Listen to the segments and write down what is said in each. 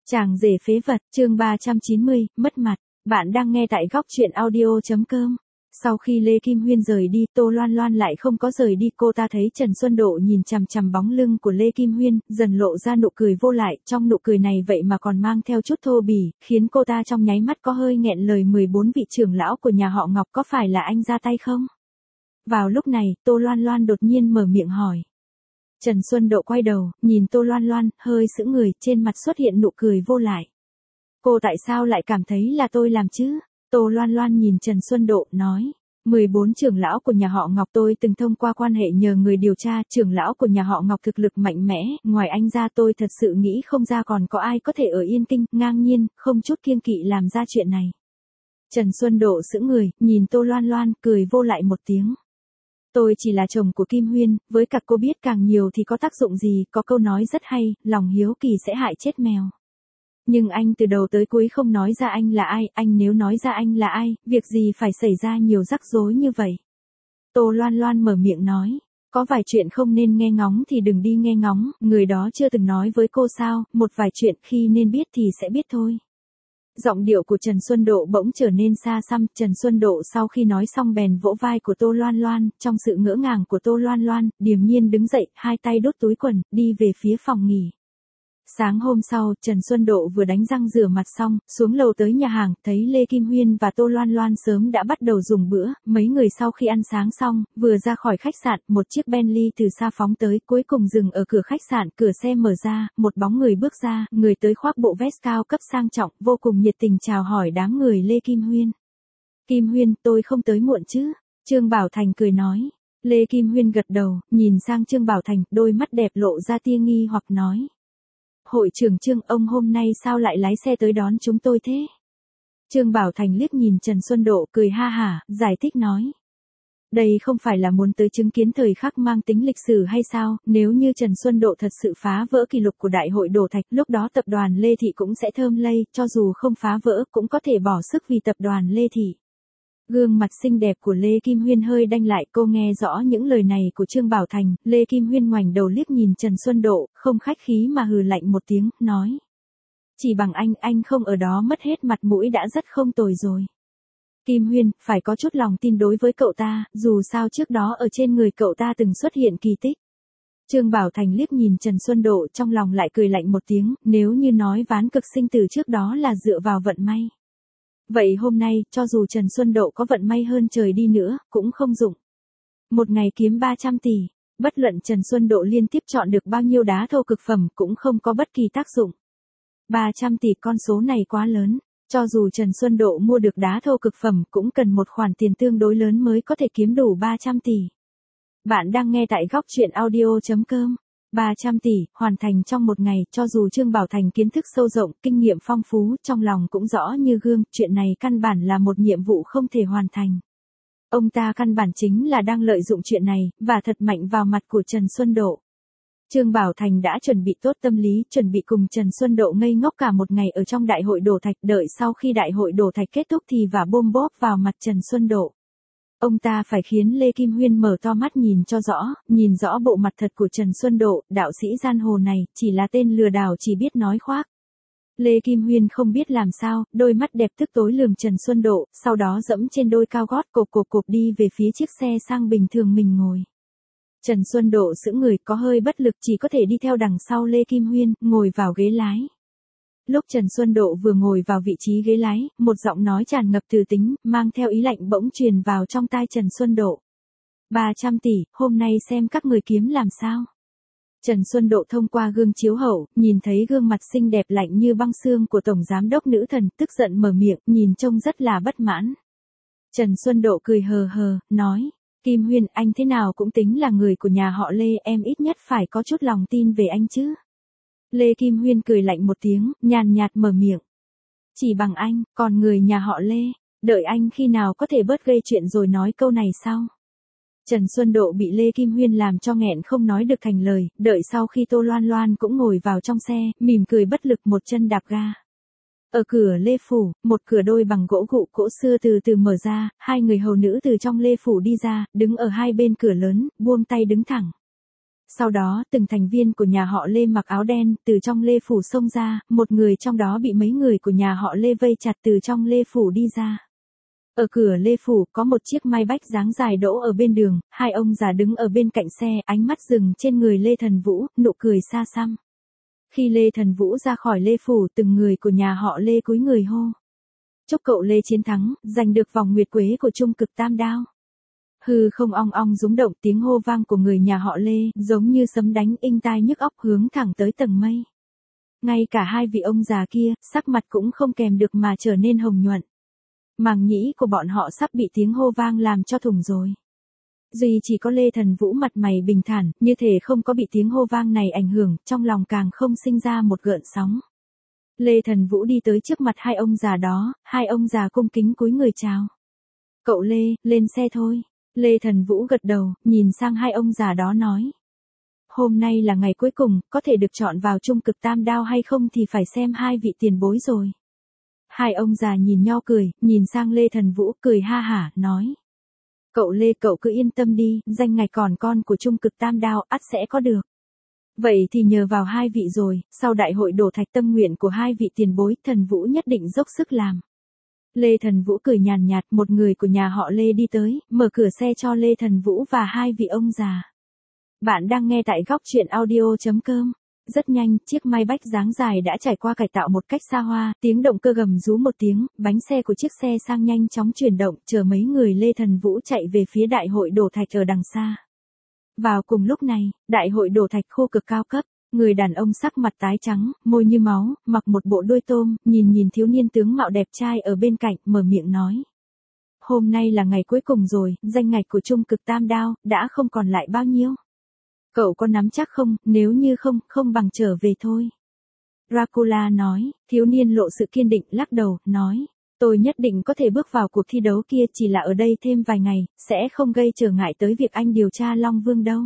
Chàng rể phế vật, chương 390, mất mặt. Bạn đang nghe tại góc truyện audio.com. Sau khi Lê Kim Huyên rời đi, Tô Loan Loan lại không có rời đi. Cô ta thấy Trần Xuân Độ nhìn chằm chằm bóng lưng của Lê Kim Huyên, dần lộ ra nụ cười vô lại. Trong nụ cười này vậy mà còn mang theo chút thô bỉ, khiến cô ta trong nháy mắt có hơi nghẹn lời. 14 vị trưởng lão của nhà họ Ngọc có phải là anh ra tay không? Vào lúc này, Tô Loan Loan đột nhiên mở miệng hỏi. Trần Xuân Độ quay đầu, nhìn Tô Loan Loan, hơi sững người, trên mặt xuất hiện nụ cười vô lại. Cô tại sao lại cảm thấy là tôi làm chứ? Tô Loan Loan nhìn Trần Xuân Độ, nói. 14 trưởng lão của nhà họ Ngọc tôi từng thông qua quan hệ nhờ người điều tra, trưởng lão của nhà họ Ngọc thực lực mạnh mẽ, ngoài anh ra tôi thật sự nghĩ không ra còn có ai có thể ở Yên Kinh, ngang nhiên, không chút kiêng kỵ làm ra chuyện này. Trần Xuân Độ sững người, nhìn Tô Loan Loan, cười vô lại một tiếng. Tôi chỉ là chồng của Kim Huyên, với cả cô biết càng nhiều thì có tác dụng gì, có câu nói rất hay, lòng hiếu kỳ sẽ hại chết mèo. Nhưng anh từ đầu tới cuối không nói ra anh là ai, anh nếu nói ra anh là ai, việc gì phải xảy ra nhiều rắc rối như vậy. Tô Loan Loan mở miệng nói, có vài chuyện không nên nghe ngóng thì đừng đi nghe ngóng, người đó chưa từng nói với cô sao, một vài chuyện khi nên biết thì sẽ biết thôi. Giọng điệu của Trần Xuân Độ bỗng trở nên xa xăm, Trần Xuân Độ sau khi nói xong bèn vỗ vai của Tô Loan Loan, trong sự ngỡ ngàng của Tô Loan Loan, điềm nhiên đứng dậy, hai tay đút túi quần, đi về phía phòng nghỉ. Sáng hôm sau, Trần Xuân Độ vừa đánh răng rửa mặt xong, xuống lầu tới nhà hàng, thấy Lê Kim Huyên và Tô Loan Loan sớm đã bắt đầu dùng bữa, mấy người sau khi ăn sáng xong, vừa ra khỏi khách sạn, một chiếc Bentley từ xa phóng tới, cuối cùng dừng ở cửa khách sạn, cửa xe mở ra, một bóng người bước ra, người tới khoác bộ vest cao cấp sang trọng, vô cùng nhiệt tình chào hỏi đám người Lê Kim Huyên. Kim Huyên, tôi không tới muộn chứ? Trương Bảo Thành cười nói. Lê Kim Huyên gật đầu, nhìn sang Trương Bảo Thành, đôi mắt đẹp lộ ra tia nghi hoặc nói. Hội trưởng Trương, ông hôm nay sao lại lái xe tới đón chúng tôi thế? Trương Bảo Thành liếc nhìn Trần Xuân Độ cười ha hả, giải thích nói. Đây không phải là muốn tới chứng kiến thời khắc mang tính lịch sử hay sao, nếu như Trần Xuân Độ thật sự phá vỡ kỷ lục của Đại hội Đổ Thạch, lúc đó tập đoàn Lê Thị cũng sẽ thơm lây, cho dù không phá vỡ cũng có thể bỏ sức vì tập đoàn Lê Thị. Gương mặt xinh đẹp của Lê Kim Huyên hơi đanh lại, cô nghe rõ những lời này của Trương Bảo Thành, Lê Kim Huyên ngoảnh đầu liếc nhìn Trần Xuân Độ, không khách khí mà hừ lạnh một tiếng, nói. Chỉ bằng anh không ở đó mất hết mặt mũi đã rất không tồi rồi. Kim Huyên, phải có chút lòng tin đối với cậu ta, dù sao trước đó ở trên người cậu ta từng xuất hiện kỳ tích. Trương Bảo Thành liếc nhìn Trần Xuân Độ trong lòng lại cười lạnh một tiếng, nếu như nói ván cực sinh tử trước đó là dựa vào vận may. Vậy hôm nay, cho dù Trần Xuân Độ có vận may hơn trời đi nữa, cũng không dụng. Một ngày kiếm 300 tỷ, bất luận Trần Xuân Độ liên tiếp chọn được bao nhiêu đá thô cực phẩm cũng không có bất kỳ tác dụng. 300 tỷ con số này quá lớn, cho dù Trần Xuân Độ mua được đá thô cực phẩm cũng cần một khoản tiền tương đối lớn mới có thể kiếm đủ 300 tỷ. Bạn đang nghe tại góc truyện audio.com. 300 tỷ, hoàn thành trong một ngày, cho dù Trương Bảo Thành kiến thức sâu rộng, kinh nghiệm phong phú, trong lòng cũng rõ như gương, chuyện này căn bản là một nhiệm vụ không thể hoàn thành. Ông ta căn bản chính là đang lợi dụng chuyện này, và thật mạnh vào mặt của Trần Xuân Độ. Trương Bảo Thành đã chuẩn bị tốt tâm lý, chuẩn bị cùng Trần Xuân Độ ngây ngốc cả một ngày ở trong Đại hội Đổ Thạch, đợi sau khi Đại hội Đổ Thạch kết thúc thì vả bôm bốp vào mặt Trần Xuân Độ. Ông ta phải khiến Lê Kim Huyên mở to mắt nhìn rõ bộ mặt thật của Trần Xuân Độ, đạo sĩ giang hồ này, chỉ là tên lừa đảo chỉ biết nói khoác. Lê Kim Huyên không biết làm sao, đôi mắt đẹp tức tối lườm Trần Xuân Độ, sau đó dẫm trên đôi cao gót cộp đi về phía chiếc xe sang bình thường mình ngồi. Trần Xuân Độ sững người có hơi bất lực chỉ có thể đi theo đằng sau Lê Kim Huyên, ngồi vào ghế lái. Lúc Trần Xuân Độ vừa ngồi vào vị trí ghế lái, một giọng nói tràn ngập từ tính, mang theo ý lạnh bỗng truyền vào trong tai Trần Xuân Độ. 300 tỷ, hôm nay xem các người kiếm làm sao. Trần Xuân Độ thông qua gương chiếu hậu, nhìn thấy gương mặt xinh đẹp lạnh như băng xương của Tổng Giám đốc Nữ Thần, tức giận mở miệng, nhìn trông rất là bất mãn. Trần Xuân Độ cười hờ hờ, nói, Kim Huyên, anh thế nào cũng tính là người của nhà họ Lê, em ít nhất phải có chút lòng tin về anh chứ. Lê Kim Huyên cười lạnh một tiếng, nhàn nhạt mở miệng. Chỉ bằng anh, còn người nhà họ Lê, đợi anh khi nào có thể bớt gây chuyện rồi nói câu này sau. Trần Xuân Độ bị Lê Kim Huyên làm cho nghẹn không nói được thành lời, đợi sau khi Tô Loan Loan cũng ngồi vào trong xe, mỉm cười bất lực một chân đạp ga. Ở cửa Lê Phủ, một cửa đôi bằng gỗ gụ cỗ xưa từ từ mở ra, hai người hầu nữ từ trong Lê Phủ đi ra, đứng ở hai bên cửa lớn, buông tay đứng thẳng. Sau đó, từng thành viên của nhà họ Lê mặc áo đen, từ trong Lê Phủ xông ra, một người trong đó bị mấy người của nhà họ Lê vây chặt từ trong Lê Phủ đi ra. Ở cửa Lê Phủ có một chiếc Mai Bách dáng dài đỗ ở bên đường, hai ông già đứng ở bên cạnh xe, ánh mắt dừng trên người Lê Thần Vũ, nụ cười xa xăm. Khi Lê Thần Vũ ra khỏi Lê Phủ, từng người của nhà họ Lê cúi người hô. Chúc cậu Lê chiến thắng, giành được vòng nguyệt quế của Trung Cực Tam Đao. Hư không ong ong rúng động, tiếng hô vang của người nhà họ Lê, giống như sấm đánh inh tai nhức óc hướng thẳng tới tầng mây. Ngay cả hai vị ông già kia, sắc mặt cũng không kèm được mà trở nên hồng nhuận. Màng nhĩ của bọn họ sắp bị tiếng hô vang làm cho thủng rồi. Duy chỉ có Lê Thần Vũ mặt mày bình thản, như thể không có bị tiếng hô vang này ảnh hưởng, trong lòng càng không sinh ra một gợn sóng. Lê Thần Vũ đi tới trước mặt hai ông già đó, hai ông già cung kính cúi người chào. Cậu Lê, lên xe thôi. Lê Thần Vũ gật đầu, nhìn sang hai ông già đó nói. Hôm nay là ngày cuối cùng, có thể được chọn vào Trung Cực Tam Đao hay không thì phải xem hai vị tiền bối rồi. Hai ông già nhìn nhau cười, nhìn sang Lê Thần Vũ cười ha hả, nói. Cậu Lê, cậu cứ yên tâm đi, danh ngạch còn con của Trung Cực Tam Đao ắt sẽ có được. Vậy thì nhờ vào hai vị rồi, sau đại hội đổ thạch tâm nguyện của hai vị tiền bối, Thần Vũ nhất định dốc sức làm. Lê Thần Vũ cười nhàn nhạt, một người của nhà họ Lê đi tới, mở cửa xe cho Lê Thần Vũ và hai vị ông già. Bạn đang nghe tại góc truyện audio.com. Rất nhanh, chiếc Mai Bách dáng dài đã trải qua cải tạo một cách xa hoa, tiếng động cơ gầm rú một tiếng, bánh xe của chiếc xe sang nhanh chóng chuyển động, chờ mấy người Lê Thần Vũ chạy về phía đại hội đổ thạch ở đằng xa. Vào cùng lúc này, đại hội đổ thạch khu cực cao cấp, người đàn ông sắc mặt tái trắng, môi như máu, mặc một bộ đôi tôm, nhìn thiếu niên tướng mạo đẹp trai ở bên cạnh, mở miệng nói. Hôm nay là ngày cuối cùng rồi, danh ngạch của Trung Cực Tam Đao, đã không còn lại bao nhiêu. Cậu có nắm chắc không, nếu như không bằng trở về thôi. Dracula nói, thiếu niên lộ sự kiên định lắc đầu, nói. Tôi nhất định có thể bước vào cuộc thi đấu kia, chỉ là ở đây thêm vài ngày, sẽ không gây trở ngại tới việc anh điều tra Long Vương đâu.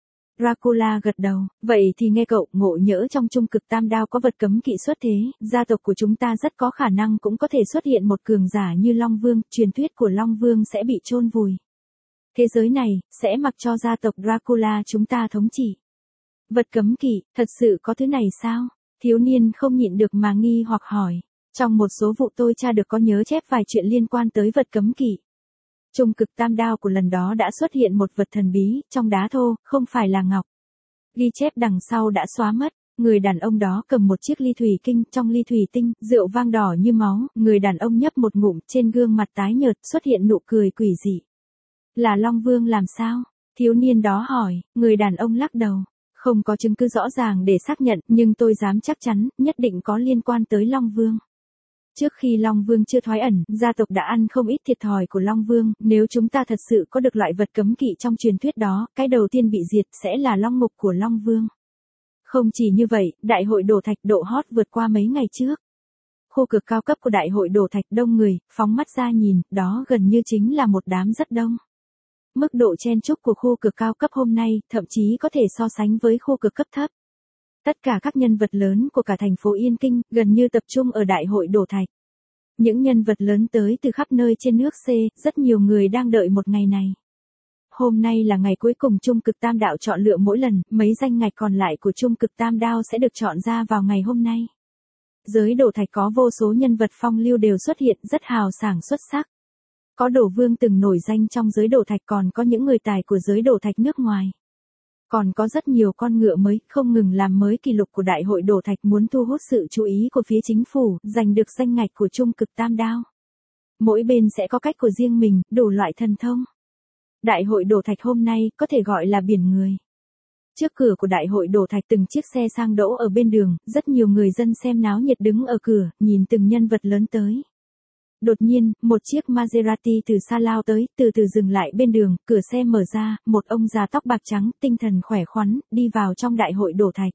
Dracula gật đầu, vậy thì nghe cậu, ngộ nhỡ trong Trung Cực Tam Đao có vật cấm kỵ xuất thế, gia tộc của chúng ta rất có khả năng cũng có thể xuất hiện một cường giả như Long Vương, truyền thuyết của Long Vương sẽ bị chôn vùi. Thế giới này, sẽ mặc cho gia tộc Dracula chúng ta thống trị. Vật cấm kỵ, thật sự có thứ này sao? Thiếu niên không nhịn được mà nghi hoặc hỏi. Trong một số vụ tôi tra được có nhớ chép vài chuyện liên quan tới vật cấm kỵ. Trung Cực Tam Đao của lần đó đã xuất hiện một vật thần bí, trong đá thô, không phải là ngọc. Ghi chép đằng sau đã xóa mất. Người đàn ông đó cầm một chiếc ly thủy tinh, trong ly thủy tinh, rượu vang đỏ như máu, người đàn ông nhấp một ngụm, trên gương mặt tái nhợt, xuất hiện nụ cười quỷ dị. Là Long Vương làm sao? Thiếu niên đó hỏi, người đàn ông lắc đầu. Không có chứng cứ rõ ràng để xác nhận, nhưng tôi dám chắc chắn, nhất định có liên quan tới Long Vương. Trước khi Long Vương chưa thoái ẩn, gia tộc đã ăn không ít thiệt thòi của Long Vương, nếu chúng ta thật sự có được loại vật cấm kỵ trong truyền thuyết đó, cái đầu tiên bị diệt sẽ là Long Ngục của Long Vương. Không chỉ như vậy, đại hội đổ thạch độ hot vượt qua mấy ngày trước. Khu cực cao cấp của đại hội đổ thạch đông người, phóng mắt ra nhìn, đó gần như chính là một đám rất đông. Mức độ chen chúc của khu cực cao cấp hôm nay, thậm chí có thể so sánh với khu cực cấp thấp. Tất cả các nhân vật lớn của cả thành phố Yên Kinh, gần như tập trung ở đại hội đổ thạch. Những nhân vật lớn tới từ khắp nơi trên nước C, rất nhiều người đang đợi một ngày này. Hôm nay là ngày cuối cùng Trung Cực Tam Đạo chọn lựa mỗi lần, mấy danh ngạch còn lại của Trung Cực Tam Đao sẽ được chọn ra vào ngày hôm nay. Giới đổ thạch có vô số nhân vật phong lưu đều xuất hiện, rất hào sảng xuất sắc. Có đổ vương từng nổi danh trong giới đổ thạch, còn có những người tài của giới đổ thạch nước ngoài. Còn có rất nhiều con ngựa mới, không ngừng làm mới kỷ lục của đại hội đổ thạch, muốn thu hút sự chú ý của phía chính phủ, giành được danh ngạch của Trung Cực Tam Đao. Mỗi bên sẽ có cách của riêng mình, đủ loại thần thông. Đại hội đổ thạch hôm nay có thể gọi là biển người. Trước cửa của đại hội đổ thạch từng chiếc xe sang đỗ ở bên đường, rất nhiều người dân xem náo nhiệt đứng ở cửa, nhìn từng nhân vật lớn tới. Đột nhiên, một chiếc Maserati từ xa lao tới, từ từ dừng lại bên đường, cửa xe mở ra, một ông già tóc bạc trắng, tinh thần khỏe khoắn, đi vào trong đại hội đổ thạch.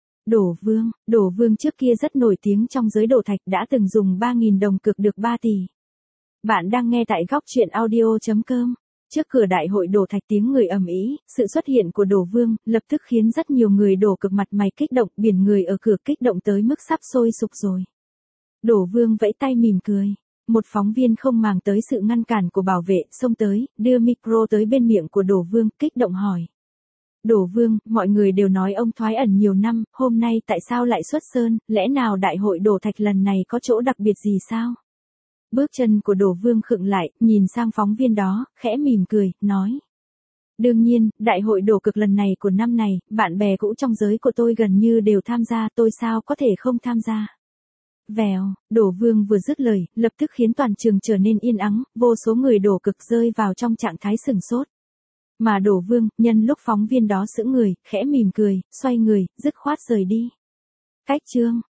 Đổ Vương trước kia rất nổi tiếng trong giới đổ thạch, đã từng dùng 3.000 đồng cược được 3 tỷ. Bạn đang nghe tại góc truyện audio.com. Trước cửa đại hội đổ thạch tiếng người ầm ĩ, sự xuất hiện của Đổ Vương, lập tức khiến rất nhiều người đổ cực mặt mày kích động, biển người ở cửa kích động tới mức sắp sôi sục rồi. Đổ Vương vẫy tay mỉm cười. Một phóng viên không màng tới sự ngăn cản của bảo vệ, xông tới, đưa micro tới bên miệng của Đổ Vương, kích động hỏi. Đổ Vương, mọi người đều nói ông thoái ẩn nhiều năm, hôm nay tại sao lại xuất sơn, lẽ nào đại hội đổ thạch lần này có chỗ đặc biệt gì sao? Bước chân của Đổ Vương khựng lại, nhìn sang phóng viên đó, khẽ mỉm cười, nói. Đương nhiên, đại hội đổ cực lần này của năm này, bạn bè cũ trong giới của tôi gần như đều tham gia, tôi sao có thể không tham gia. Vèo, Đổ Vương vừa dứt lời, lập tức khiến toàn trường trở nên yên ắng, vô số người đổ cực rơi vào trong trạng thái sửng sốt. Mà Đổ Vương, nhân lúc phóng viên đó sững người, khẽ mỉm cười, xoay người, dứt khoát rời đi. Cách chương